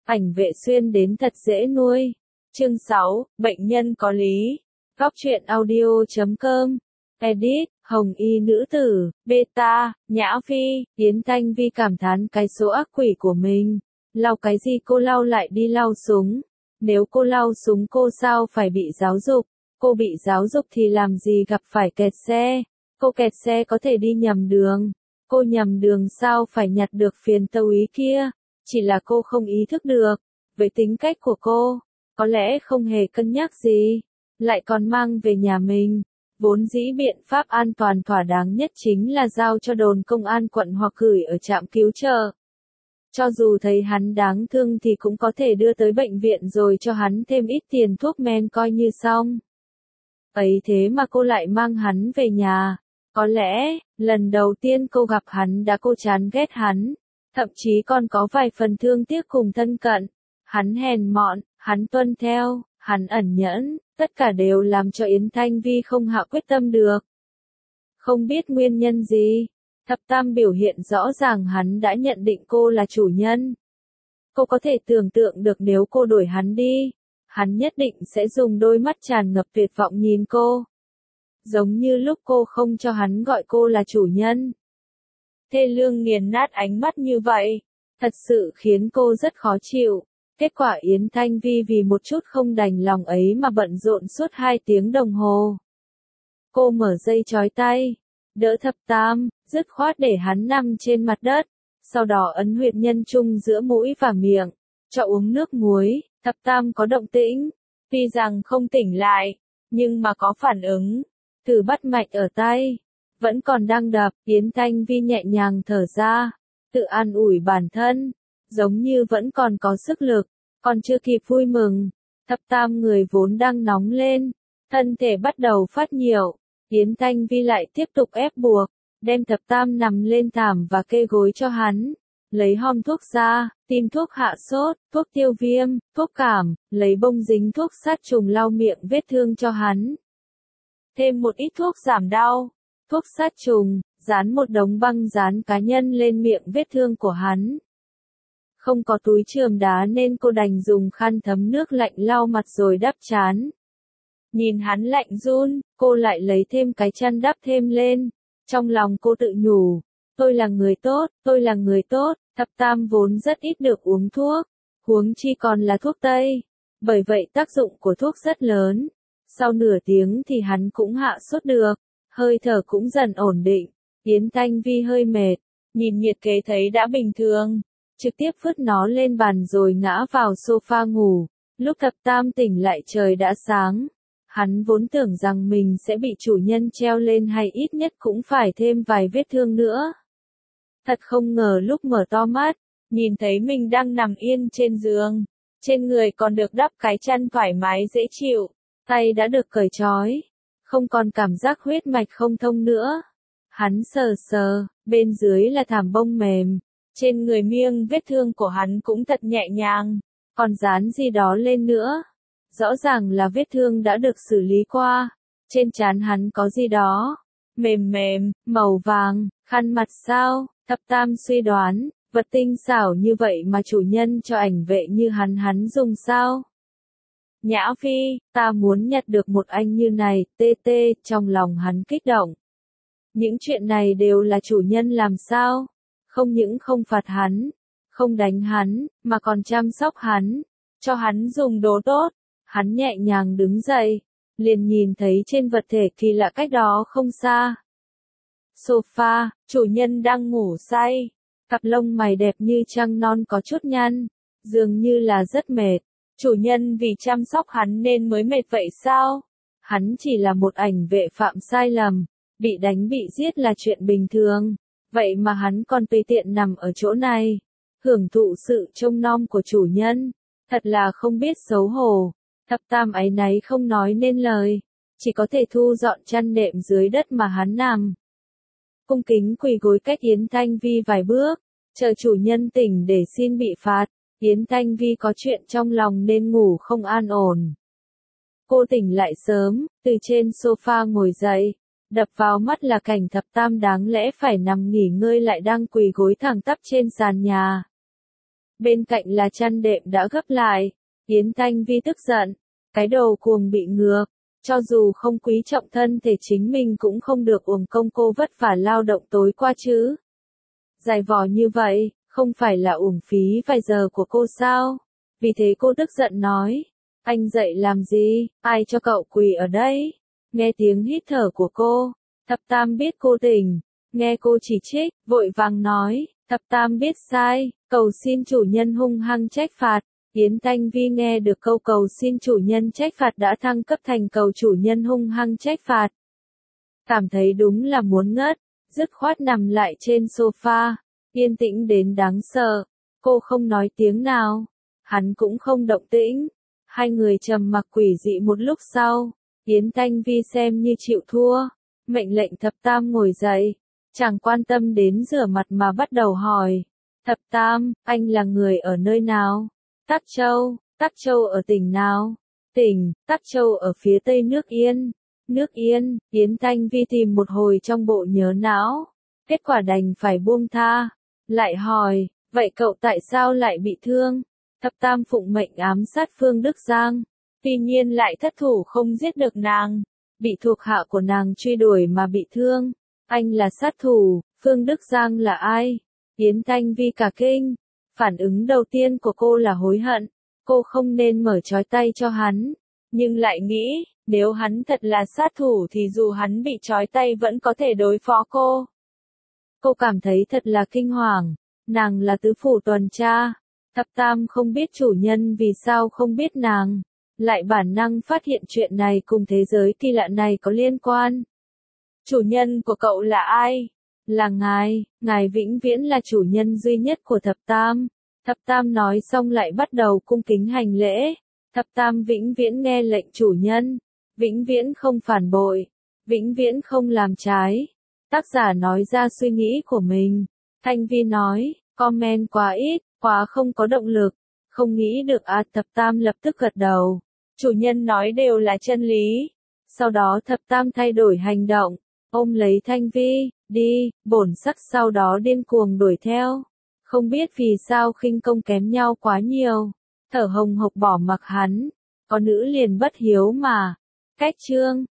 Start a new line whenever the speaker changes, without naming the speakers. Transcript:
Ảnh Vệ Xuyên đến thật dễ nuôi. Chương 6, bệnh nhân có lý. Góc truyện audio.com. Edit, Hồng Y nữ tử, beta, Nhã Phi, Yến Thanh Vi cảm thán cái số ác quỷ của mình. Lau cái gì cô lau lại đi lau súng. Nếu cô lau súng cô sao phải bị giáo dục. Cô bị giáo dục thì làm gì gặp phải kẹt xe. Cô kẹt xe có thể đi nhầm đường. Cô nhầm đường sao phải nhặt được phiền tâu ý kia. Chỉ là cô không ý thức được. Với tính cách của cô, có lẽ không hề cân nhắc gì. Lại còn mang về nhà mình. Vốn dĩ biện pháp an toàn thỏa đáng nhất chính là giao cho đồn công an quận hoặc gửi ở trạm cứu trợ. Cho dù thấy hắn đáng thương thì cũng có thể đưa tới bệnh viện rồi cho hắn thêm ít tiền thuốc men coi như xong. Ấy thế mà cô lại mang hắn về nhà. Có lẽ, lần đầu tiên cô gặp hắn đã cô chán ghét hắn. Thậm chí còn có vài phần thương tiếc cùng thân cận. Hắn hèn mọn, hắn tuân theo, hắn ẩn nhẫn, tất cả đều làm cho Yến Thanh Vi không hạ quyết tâm được. Không biết nguyên nhân gì, Thập Tam biểu hiện rõ ràng hắn đã nhận định cô là chủ nhân. Cô có thể tưởng tượng được nếu cô đuổi hắn đi, hắn nhất định sẽ dùng đôi mắt tràn ngập tuyệt vọng nhìn cô. Giống như lúc cô không cho hắn gọi cô là chủ nhân. Thê lương nghiền nát ánh mắt như vậy, thật sự khiến cô rất khó chịu. Kết quả Yến Thanh Vi vì một chút không đành lòng ấy mà bận rộn suốt 2 tiếng đồng hồ. Cô mở dây trói tay, đỡ Thập Tam, dứt khoát để hắn nằm trên mặt đất, sau đó ấn huyệt nhân trung giữa mũi và miệng, cho uống nước muối. Thập Tam có động tĩnh, tuy rằng không tỉnh lại, nhưng mà có phản ứng. Thử bắt mạch ở tay, vẫn còn đang đập. Yến Thanh Vi nhẹ nhàng thở ra, tự an ủi bản thân, giống như vẫn còn có sức lực, còn chưa kịp vui mừng. Thập Tam người vốn đang nóng lên, thân thể bắt đầu phát nhiễu. Yến Thanh Vi lại tiếp tục ép buộc, đem Thập Tam nằm lên thảm và kê gối cho hắn. Lấy hòm thuốc ra, tìm thuốc hạ sốt, thuốc tiêu viêm, thuốc cảm, lấy bông dính thuốc sát trùng lau miệng vết thương cho hắn. Thêm một ít thuốc giảm đau, thuốc sát trùng, dán một đống băng dán cá nhân lên miệng vết thương của hắn. Không có túi chườm đá nên cô đành dùng khăn thấm nước lạnh lau mặt rồi đắp trán. Nhìn hắn lạnh run, cô lại lấy thêm cái chăn đắp thêm lên. Trong lòng cô tự nhủ, tôi là người tốt, tôi là người tốt. Thập Tam vốn rất ít được uống thuốc, huống chi còn là thuốc tây. Bởi vậy tác dụng của thuốc rất lớn. Sau nửa tiếng thì hắn cũng hạ sốt được, hơi thở cũng dần ổn định. Yến Thanh Vi hơi mệt, nhìn nhiệt kế thấy đã bình thường, trực tiếp vứt nó lên bàn rồi ngã vào sofa ngủ. Lúc Thập Tam tỉnh lại trời đã sáng. Hắn vốn tưởng rằng mình sẽ bị chủ nhân treo lên hay ít nhất cũng phải thêm vài vết thương nữa. Thật không ngờ lúc mở to mắt, nhìn thấy mình đang nằm yên trên giường, trên người còn được đắp cái chăn thoải mái dễ chịu, tay đã được cởi trói, không còn cảm giác huyết mạch không thông nữa. Hắn sờ sờ, bên dưới là thảm bông mềm, trên người miêng vết thương của hắn cũng thật nhẹ nhàng, còn dán gì đó lên nữa. Rõ ràng là vết thương đã được xử lý qua, trên trán hắn có gì đó, mềm mềm, màu vàng, khăn mặt sao. Thập Tam suy đoán, vật tinh xảo như vậy mà chủ nhân cho ảnh vệ như hắn dùng sao? Nhã Phi, ta muốn nhặt được một anh như này, trong lòng hắn kích động. Những chuyện này đều là chủ nhân làm sao? Không những không phạt hắn, không đánh hắn, mà còn chăm sóc hắn, cho hắn dùng đồ tốt. Hắn nhẹ nhàng đứng dậy, liền nhìn thấy trên vật thể kỳ lạ cách đó không xa. Sofa, chủ nhân đang ngủ say, cặp lông mày đẹp như trăng non có chút nhăn, dường như là rất mệt. Chủ nhân vì chăm sóc hắn nên mới mệt vậy sao? Hắn chỉ là một ảnh vệ phạm sai lầm, bị đánh bị giết là chuyện bình thường, vậy mà hắn còn tùy tiện nằm ở chỗ này, hưởng thụ sự trông nom của chủ nhân, thật là không biết xấu hổ. Thập Tam áy náy không nói nên lời, chỉ có thể thu dọn chăn đệm dưới đất mà hắn nằm. Cung kính quỳ gối cách Yến Thanh Vi vài bước, chờ chủ nhân tỉnh để xin bị phạt. Yến Thanh Vi có chuyện trong lòng nên ngủ không an ổn. Cô tỉnh lại sớm, từ trên sofa ngồi dậy, đập vào mắt là cảnh Thập Tam đáng lẽ phải nằm nghỉ ngơi lại đang quỳ gối thẳng tắp trên sàn nhà. Bên cạnh là chăn đệm đã gấp lại. Yến Thanh Vi tức giận. Cái đồ cuồng bị ngược. Cho dù không quý trọng thân thể chính mình cũng không được uổng công cô vất vả lao động tối qua chứ. Dài vò như vậy, không phải là uổng phí vài giờ của cô sao? Vì thế cô tức giận nói. Anh dậy làm gì? Ai cho cậu quỳ ở đây? Nghe tiếng hít thở của cô. Thập Tam biết cô tỉnh. Nghe cô chỉ trích, vội vàng nói. Thập Tam biết sai, cầu xin chủ nhân hung hăng trách phạt. Yến Thanh Vi nghe được câu cầu xin chủ nhân trách phạt đã thăng cấp thành cầu chủ nhân hung hăng trách phạt. Cảm thấy đúng là muốn ngất, dứt khoát nằm lại trên sofa, yên tĩnh đến đáng sợ. Cô không nói tiếng nào, hắn cũng không động tĩnh. Hai người trầm mặc quỷ dị một lúc sau, Yến Thanh Vi xem như chịu thua, mệnh lệnh Thập Tam ngồi dậy, chẳng quan tâm đến rửa mặt mà bắt đầu hỏi. Thập Tam, anh là người ở nơi nào? Tắc Châu. Tắc Châu ở tỉnh nào? Tỉnh Tắc Châu ở phía tây nước Yên. Nước Yên. Yến Thanh Vi tìm một hồi trong bộ nhớ não, kết quả đành phải buông tha. Lại hỏi, vậy cậu tại sao lại bị thương? Thập Tam phụng mệnh ám sát Phương Đức Giang, tuy nhiên lại thất thủ không giết được nàng, bị thuộc hạ của nàng truy đuổi mà bị thương. Anh là sát thủ, Phương Đức Giang là ai? Yến Thanh Vi cả kinh. Phản ứng đầu tiên của cô là hối hận. Cô không nên mở trói tay cho hắn. Nhưng lại nghĩ, nếu hắn thật là sát thủ thì dù hắn bị trói tay vẫn có thể đối phó cô. Cô cảm thấy thật là kinh hoàng. Nàng là tứ phủ tuần tra. Thập Tam không biết chủ nhân vì sao không biết nàng. Lại bản năng phát hiện chuyện này cùng thế giới kỳ lạ này có liên quan. Chủ nhân của cậu là ai? Là ngài vĩnh viễn là chủ nhân duy nhất của Thập Tam. Thập Tam nói xong lại bắt đầu cung kính hành lễ. Thập Tam vĩnh viễn nghe lệnh chủ nhân, vĩnh viễn không phản bội, vĩnh viễn không làm trái. Tác giả nói ra suy nghĩ của mình. Thanh Vi nói, comment quá ít, quá không có động lực, không nghĩ được à. Thập Tam lập tức gật đầu. Chủ nhân nói đều là chân lý. Sau đó Thập Tam thay đổi hành động, ôm lấy Thanh Vi, đi, bổn sắc sau đó điên cuồng đuổi theo. Không biết vì sao khinh công kém nhau quá nhiều. Thở hồng hộc bỏ mặc hắn. Có nữ liền bất hiếu mà. Cách chương.